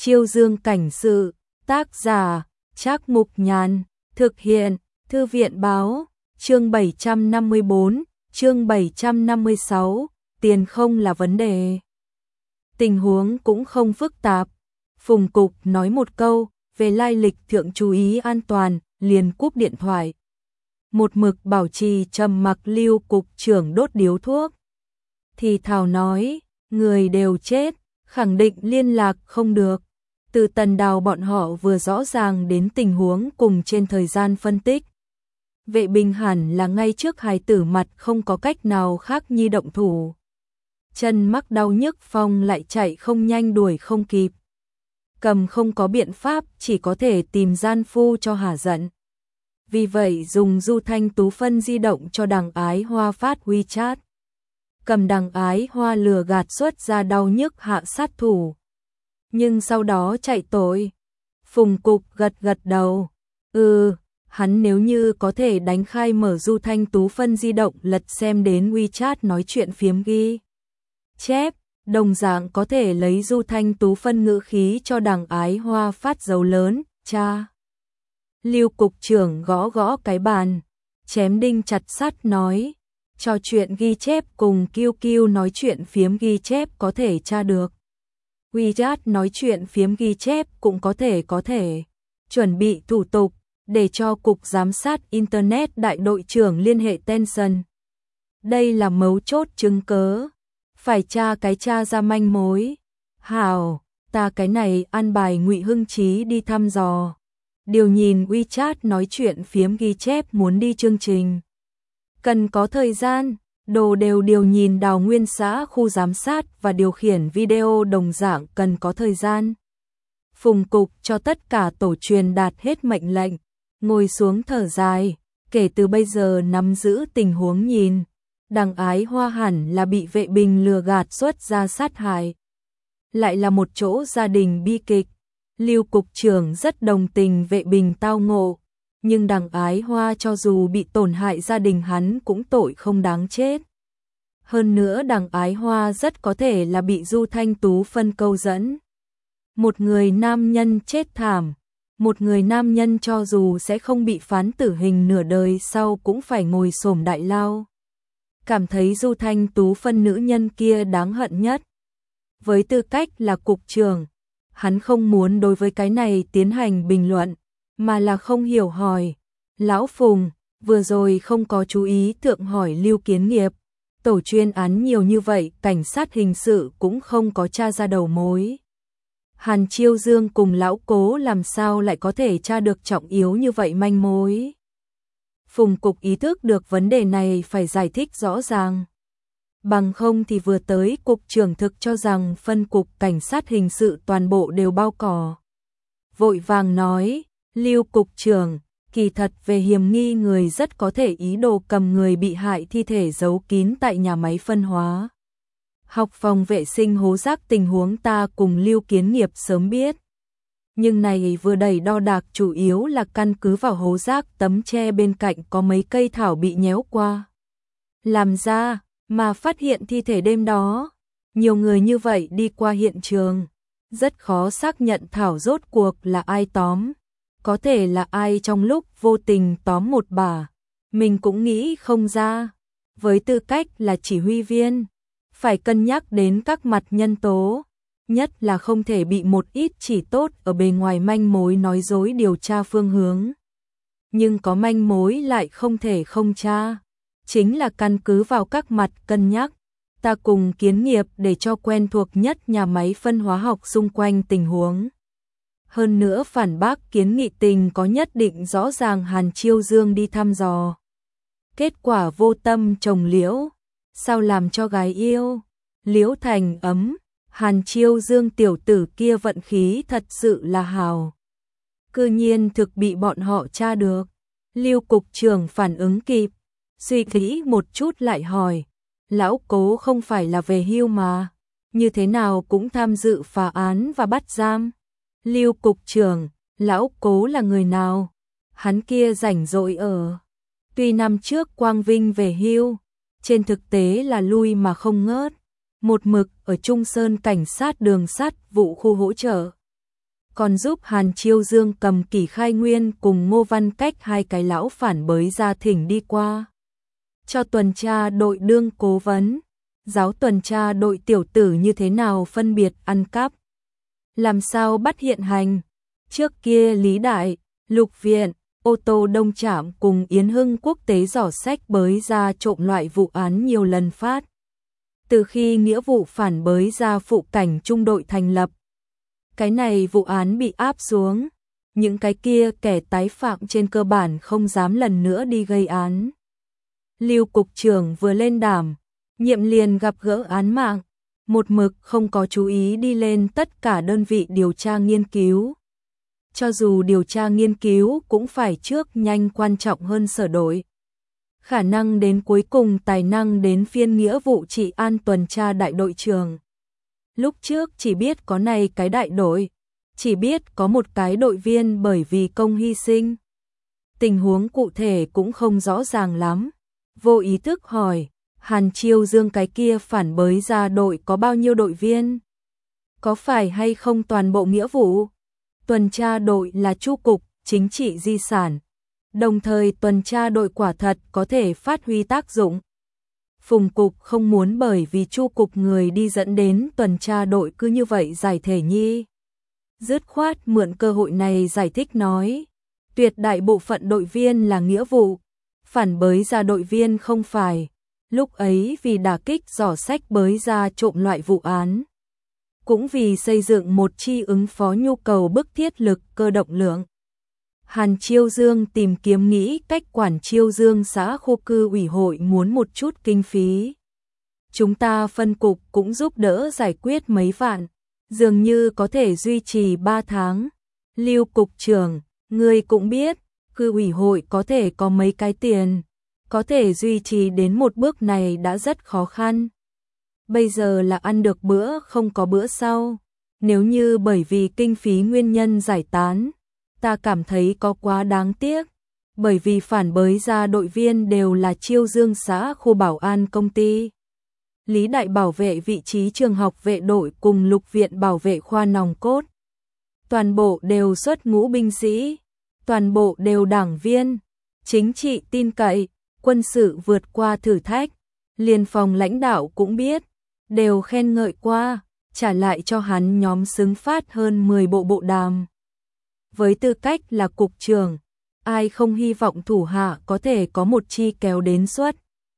Chiêu Dương cảnh sự, tác giả, Trác Mục Nhàn, thực hiện, Thư viện báo, chương 754, chương 756, tiền không là vấn đề. Tình huống cũng không phức tạp, Phùng Cục nói một câu, về lai lịch thượng chú ý an toàn, liền cúp điện thoại. Một mực bảo trì trầm mặc Lưu cục trưởng đốt điếu thuốc. Thì thào nói, người đều chết, khẳng định liên lạc không được. Từ Tần Đào bọn họ vừa rõ ràng đến tình huống cùng trên thời gian phân tích. Vệ Bình hẳn là ngay trước hài tử mặt không có cách nào khác nhi động thủ. Chân mắc đau nhức Phong lại chạy không nhanh đuổi không kịp. Cầm không có biện pháp chỉ có thể tìm gian phu cho hả giận. Vì vậy dùng Du Thanh Tú phân di động cho Đằng Ái Hoa phát WeChat. Cầm Đằng Ái Hoa lừa gạt xuất ra đau nhức hạ sát thủ. Nhưng sau đó chạy tội. Phùng Cục gật gật đầu. Hắn nếu như có thể đánh khai mở Du Thanh Tú phân di động lật xem đến WeChat nói chuyện phiếm ghi chép, đồng dạng có thể lấy Du Thanh Tú phân ngữ khí cho Đằng Ái Hoa phát dấu lớn, cha. Lưu cục trưởng gõ gõ cái bàn, chém đinh chặt sắt nói, trò chuyện ghi chép cùng QQ nói chuyện phiếm ghi chép có thể tra được. WeChat nói chuyện phiếm ghi chép cũng có thể. Chuẩn bị thủ tục, để cho Cục Giám sát Internet đại đội trưởng liên hệ Tension. Đây là mấu chốt chứng cớ. Phải tra ra manh mối. Hảo, ta cái này an bài Ngụy Hưng Chí đi thăm dò. Điều nhìn WeChat nói chuyện phiếm ghi chép muốn đi chương trình. Cần có thời gian, đồ đều điều nhìn Đào Nguyên xã khu giám sát và điều khiển video đồng dạng cần có thời gian. Phùng Cục cho tất cả tổ truyền đạt hết mệnh lệnh, ngồi xuống thở dài, kể từ bây giờ nắm giữ tình huống nhìn. Đằng Ái Hoa hẳn là bị Vệ Bình lừa gạt xuất ra sát hại. Lại là một chỗ gia đình bi kịch. Lưu cục trưởng rất đồng tình Vệ Bình tao ngộ, nhưng Đằng Ái Hoa cho dù bị tổn hại gia đình hắn cũng tội không đáng chết. Hơn nữa Đằng Ái Hoa rất có thể là bị Du Thanh Tú phân câu dẫn. Một người nam nhân chết thảm, một người nam nhân cho dù sẽ không bị phán tử hình nửa đời sau cũng phải ngồi xổm đại lao. Cảm thấy Du Thanh Tú phân nữ nhân kia đáng hận nhất. Với tư cách là cục trưởng, hắn không muốn đối với cái này tiến hành bình luận, mà là không hiểu hỏi. Lão Phùng, vừa rồi không có chú ý thượng hỏi Lưu Kiến Nghiệp. Tổ chuyên án nhiều như vậy, cảnh sát hình sự cũng không có tra ra đầu mối. Hàn Chiêu Dương cùng Lão Cố làm sao lại có thể tra được trọng yếu như vậy manh mối. Phùng Cục ý thức được vấn đề này phải giải thích rõ ràng. Bằng không thì vừa tới cục trưởng thực cho rằng phân cục cảnh sát hình sự toàn bộ đều bao cỏ. Vội vàng nói, Lưu cục trưởng, kỳ thật về hiểm nghi người rất có thể ý đồ cầm người bị hại thi thể giấu kín tại nhà máy phân hóa. Học phòng vệ sinh hố rác tình huống ta cùng Lưu Kiến Nghiệp sớm biết. Nhưng này vừa đẩy đo đạc chủ yếu là căn cứ vào hố rác tấm tre bên cạnh có mấy cây thảo bị nhéo qua. Làm ra, mà phát hiện thi thể đêm đó. Nhiều người như vậy đi qua hiện trường. Rất khó xác nhận thảo rốt cuộc là ai tóm. Có thể là ai trong lúc vô tình tóm một bà. Mình cũng nghĩ không ra. Với tư cách là chỉ huy viên, phải cân nhắc đến các mặt nhân tố. Nhất là không thể bị một ít chỉ tốt ở bề ngoài manh mối nói dối điều tra phương hướng. Nhưng có manh mối lại không thể không tra. Chính là căn cứ vào các mặt cân nhắc. Ta cùng Kiến Nghiệp để cho quen thuộc nhất nhà máy phân hóa học xung quanh tình huống. Hơn nữa phản bác kiến nghị tình có nhất định rõ ràng Hàn Chiêu Dương đi thăm dò. Kết quả vô tâm trồng liễu. Sao làm cho gái yêu? Liễu thành ấm. Hàn Chiêu Dương tiểu tử kia vận khí thật sự là hào. Cư nhiên thực bị bọn họ tra được. Lưu cục trưởng phản ứng kịp. Suy nghĩ một chút lại hỏi. Lão Cố không phải là về hưu mà. Như thế nào cũng tham dự phá án và bắt giam. Lưu cục trưởng, Lão Cố là người nào? Hắn kia rảnh rỗi ở. Tuy năm trước Quang Vinh về hưu, trên thực tế là lui mà không ngớt. Một mực ở Trung Sơn cảnh sát đường sắt vụ khu hỗ trợ. còn giúp Hàn Chiêu Dương cầm Kỷ Khai Nguyên cùng Ngô Văn Cách hai cái lão phản bới ra thỉnh đi qua. Cho tuần tra đội đương cố vấn, giáo tuần tra đội tiểu tử như thế nào phân biệt ăn cắp, làm sao bắt hiện hành. Trước kia Lý Đại, Lục Viện, Ô Tô Đông Trạm cùng Yến Hưng quốc tế giỏ sách bới ra trộm loại vụ án nhiều lần phát. Từ khi nghĩa vụ phản bới ra phụ cảnh trung đội thành lập, cái này vụ án bị áp xuống, những cái kia kẻ tái phạm trên cơ bản không dám lần nữa đi gây án. Lưu cục trưởng vừa lên đảm nhiệm liền gặp gỡ án mạng, một mực không có chú ý đi lên tất cả đơn vị điều tra nghiên cứu. Cho dù điều tra nghiên cứu cũng phải trước nhanh quan trọng hơn sửa đổi. Khả năng đến cuối cùng tài năng đến phiên nghĩa vụ trị an tuần tra đại đội trưởng. Lúc trước chỉ biết có này cái đại đội, chỉ biết có một cái đội viên bởi vì công hy sinh. Tình huống cụ thể cũng không rõ ràng lắm. Vô ý thức hỏi, Hàn Chiêu Dương cái kia phản bới ra đội có bao nhiêu đội viên? Có phải hay không toàn bộ nghĩa vụ? Tuần tra đội là chu cục, chính trị di sản. Đồng thời tuần tra đội quả thật có thể phát huy tác dụng. Phùng cục không muốn bởi vì chu cục người đi dẫn đến tuần tra đội cứ như vậy giải thể nhi. Dứt khoát mượn cơ hội này giải thích nói, tuyệt đại bộ phận đội viên là nghĩa vụ, phản bới ra đội viên không phải. Lúc ấy vì đả kích giỏ sách bới ra trộm loại vụ án, cũng vì xây dựng một chi ứng phó nhu cầu bức thiết lực cơ động lượng. Hàn Chiêu Dương tìm kiếm nghĩ cách quản Chiêu Dương xã khu cư ủy hội muốn một chút kinh phí. Chúng ta phân cục cũng giúp đỡ giải quyết mấy vạn, dường như có thể duy trì 3 tháng. Lưu cục trưởng, ngươi cũng biết, cư ủy hội có thể có mấy cái tiền, có thể duy trì đến một bước này đã rất khó khăn. Bây giờ là ăn được bữa không có bữa sau. Nếu như bởi vì kinh phí nguyên nhân giải tán, ta cảm thấy có quá đáng tiếc. Bởi vì phản bới ra đội viên đều là Chiêu Dương xã khu bảo an công ty. Lý Đại bảo vệ vị trí trường học vệ đội cùng Lục Viện bảo vệ khoa nòng cốt. Toàn bộ đều xuất ngũ binh sĩ, toàn bộ đều đảng viên, chính trị tin cậy, quân sự vượt qua thử thách. Liên phòng lãnh đạo cũng biết, đều khen ngợi qua, trả lại cho hắn nhóm xứng phát hơn 10 bộ bộ đàm. Với tư cách là cục trưởng, ai không hy vọng thủ hạ có thể có một chi kéo đến suất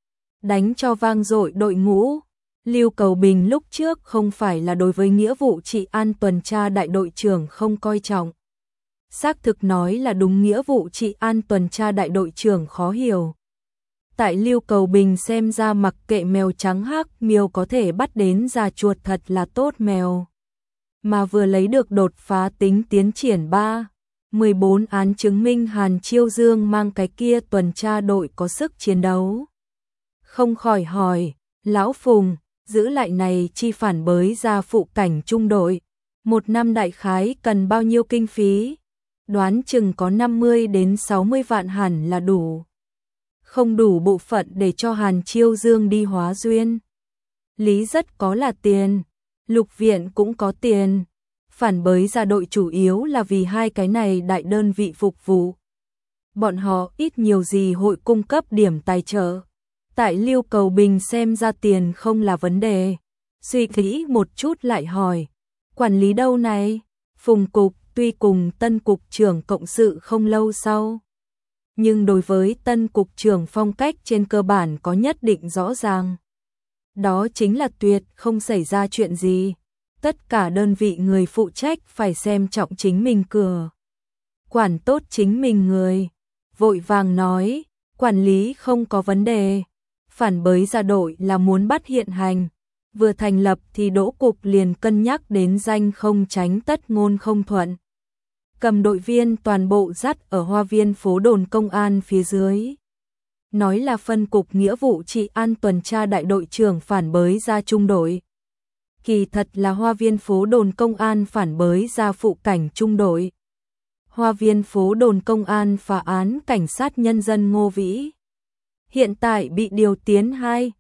đánh cho vang dội đội ngũ. Lưu Cầu Bình lúc trước không phải là đối với nghĩa vụ trị an tuần tra đại đội trưởng không coi trọng. Xác thực nói là đúng, nghĩa vụ trị an tuần tra đại đội trưởng khó hiểu. Tại Lưu Cầu Bình xem ra mặc kệ mèo trắng hắc miêu có thể bắt đến ra chuột thật là tốt mèo. Mà vừa lấy được đột phá tính tiến triển 14 án chứng minh Hàn Chiêu Dương mang cái kia tuần tra đội có sức chiến đấu. Không khỏi hỏi, Lão Phùng, giữ lại này chi phản bới ra phụ cảnh trung đội, một năm đại khái cần bao nhiêu kinh phí? Đoán chừng có 50 đến 60 vạn hẳn là đủ. Không đủ bộ phận để cho Hàn Chiêu Dương đi hóa duyên. Lý rất có là tiền, Lục Viện cũng có tiền. Phản bới ra đội chủ yếu là vì hai cái này đại đơn vị phục vụ. Bọn họ ít nhiều gì hội cung cấp điểm tài trợ. Tại Lưu Cầu Bình xem ra tiền không là vấn đề. Suy nghĩ một chút lại hỏi, quản lý đâu này? Phùng cục tuy cùng tân cục trưởng cộng sự không lâu sau, nhưng đối với tân cục trưởng phong cách trên cơ bản có nhất định rõ ràng. Đó chính là tuyệt không xảy ra chuyện gì. Tất cả đơn vị người phụ trách phải xem trọng chính mình cửa. Quản tốt chính mình người. Vội vàng nói, quản lý không có vấn đề. Phản bới ra đội là muốn bắt hiện hành. Vừa thành lập thì Đỗ Cục liền cân nhắc đến danh không tránh tất ngôn không thuận. Cầm đội viên toàn bộ dắt ở Hoa Viên phố đồn công an phía dưới. Nói là phân cục nghĩa vụ trị an tuần tra đại đội trưởng phản bới ra trung đội. Kỳ thật là Hoa Viên phố đồn công an phản bới ra phụ cảnh trung đội. Hoa Viên phố đồn công an phá án cảnh sát nhân dân Ngô Vĩ. Hiện tại bị điều tiến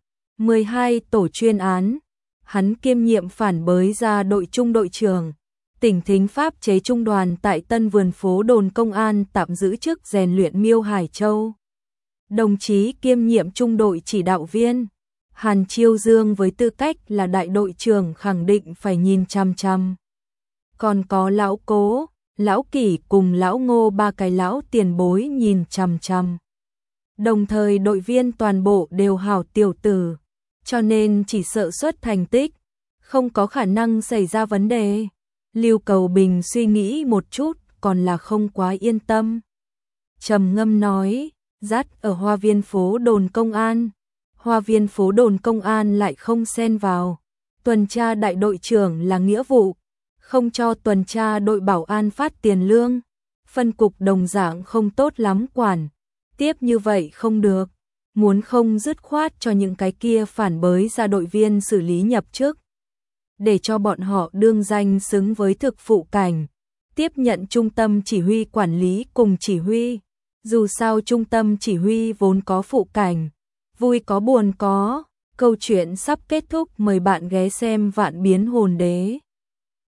12 tổ chuyên án. Hắn kiêm nhiệm phản bới ra đội trung đội trưởng. Tỉnh thính pháp chế trung đoàn tại Tân Vườn phố đồn công an tạm giữ chức rèn luyện Miêu Hải Châu. Đồng chí kiêm nhiệm trung đội chỉ đạo viên Hàn Chiêu Dương với tư cách là đại đội trưởng khẳng định phải nhìn chằm chằm. Còn có lão Cố, lão Kỷ cùng lão Ngô, ba cái lão tiền bối nhìn chằm chằm. Đồng thời đội viên toàn bộ đều hảo tiểu tử, cho nên chỉ sợ xuất thành tích, không có khả năng xảy ra vấn đề. Lưu Cầu Bình suy nghĩ một chút, còn là không quá yên tâm. Trầm ngâm nói, dắt ở hoa viên phố đồn công an. Hoa viên phố đồn công an lại không xen vào. Tuần tra đại đội trưởng là nghĩa vụ, không cho tuần tra đội bảo an phát tiền lương. Phân cục đồng dạng không tốt lắm quản. Tiếp như vậy không được. Muốn không dứt khoát cho những cái kia phản bới ra đội viên xử lý nhập chức, để cho bọn họ đương danh xứng với thực phụ cảnh, tiếp nhận trung tâm chỉ huy quản lý cùng chỉ huy. Dù sao trung tâm chỉ huy vốn có phụ cảnh, vui có buồn có. Câu chuyện sắp kết thúc, mời bạn ghé xem Vạn Biến Hồn Đế.